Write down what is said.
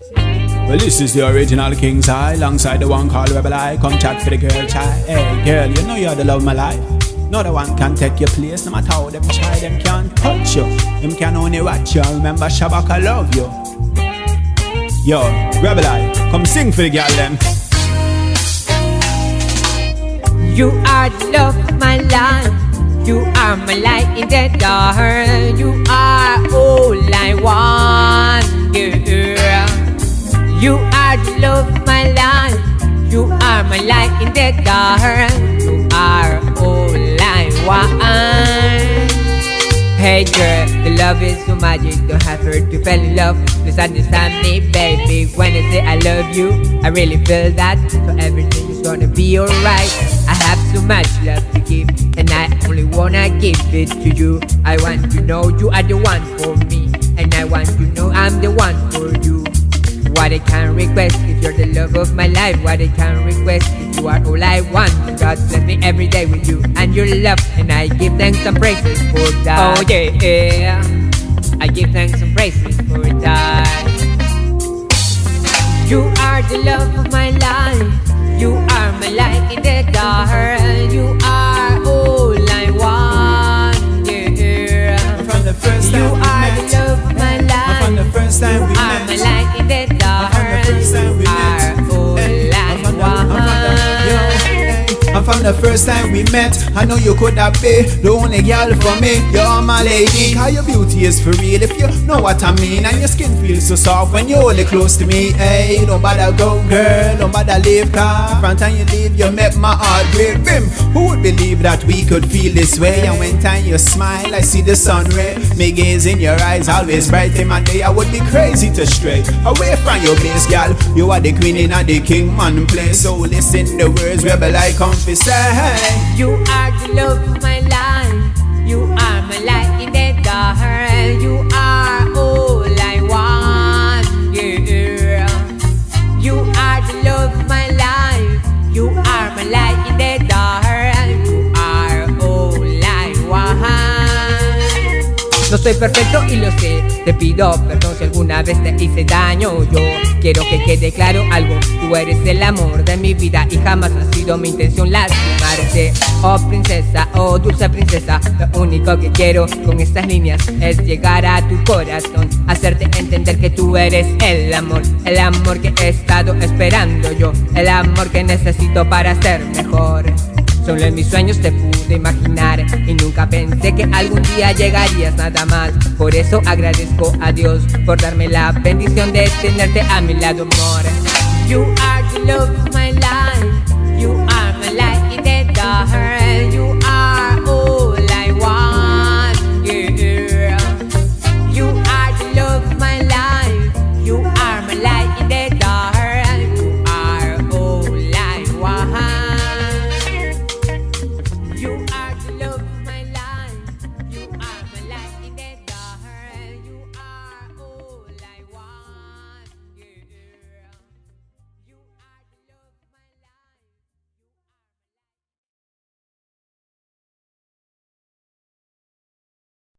Well, this is the original King's High, alongside the one called Rebel Eye. Come chat for the girl child. Hey girl, you know you're the love of my life. No other one can take your place. No matter how them try, them can't touch you. Them can only watch you. Remember Shabak, I love you. Yo, Rebel Eye, come sing for the girl them. You are the love of my life. You are my light in the dark. You are all I want, girl. You are the love of my life. You are my light in the dark. You are all I want. Hey girl, the love is so magic. Don't have her to fall in love. Just understand me, baby. When I say I love you, I really feel that. So everything is gonna be alright. I have so much love to give, and I only wanna give it to you. I want to know you are the one for me, and I want to know I'm the one for you. What I can request if you're the love of my life. What I can request if you are all I want. God bless me every day with you and your love, and I give thanks and praises for that. Oh yeah, I give thanks and praises for that. You are the love of my life. You are my light in the dark. You are all I want, yeah. From the first time you are the love of my life. From the first time we met. You are my light in the dark. From the first time we met. All I want. And from the first time we met, I know you could have been the only girl for me. You're my lady, cause your beauty is for real, if you know what I mean. And your skin feels so soft when you're only close to me. Hey, don't bother go girl, don't bother leave, cause from time you leave, you make my heart break. Who would believe that we could feel this way? And when time you smile, I see the sun ray. Me gaze in your eyes, always bright in my day. I would be crazy to stray away from your base, girl. You are the queen and the king man place. So listen the words, Rebel Eye come fi say. You are the love of my life. You are my light in the dark. You are all I want, girl. You are the love of my life. You are my light in the dark. You are all I want. No soy perfecto y lo sé. Te pido perdón si alguna vez te hice daño. Yo quiero que quede claro algo. Tú eres el amor de mi vida y jamás ha sido mi intención lastimarte. Oh princesa, oh dulce princesa, lo único que quiero con estas líneas es llegar a tu corazón, hacerte entender que tú eres el amor que he estado esperando yo, el amor que necesito para ser mejor. Solo en mis sueños te pude imaginar y nunca pensé que algún día llegarías nada más. Por eso agradezco a Dios por darme la bendición de tenerte a mi lado, amor. You are the love of my life. You are my light in the dark.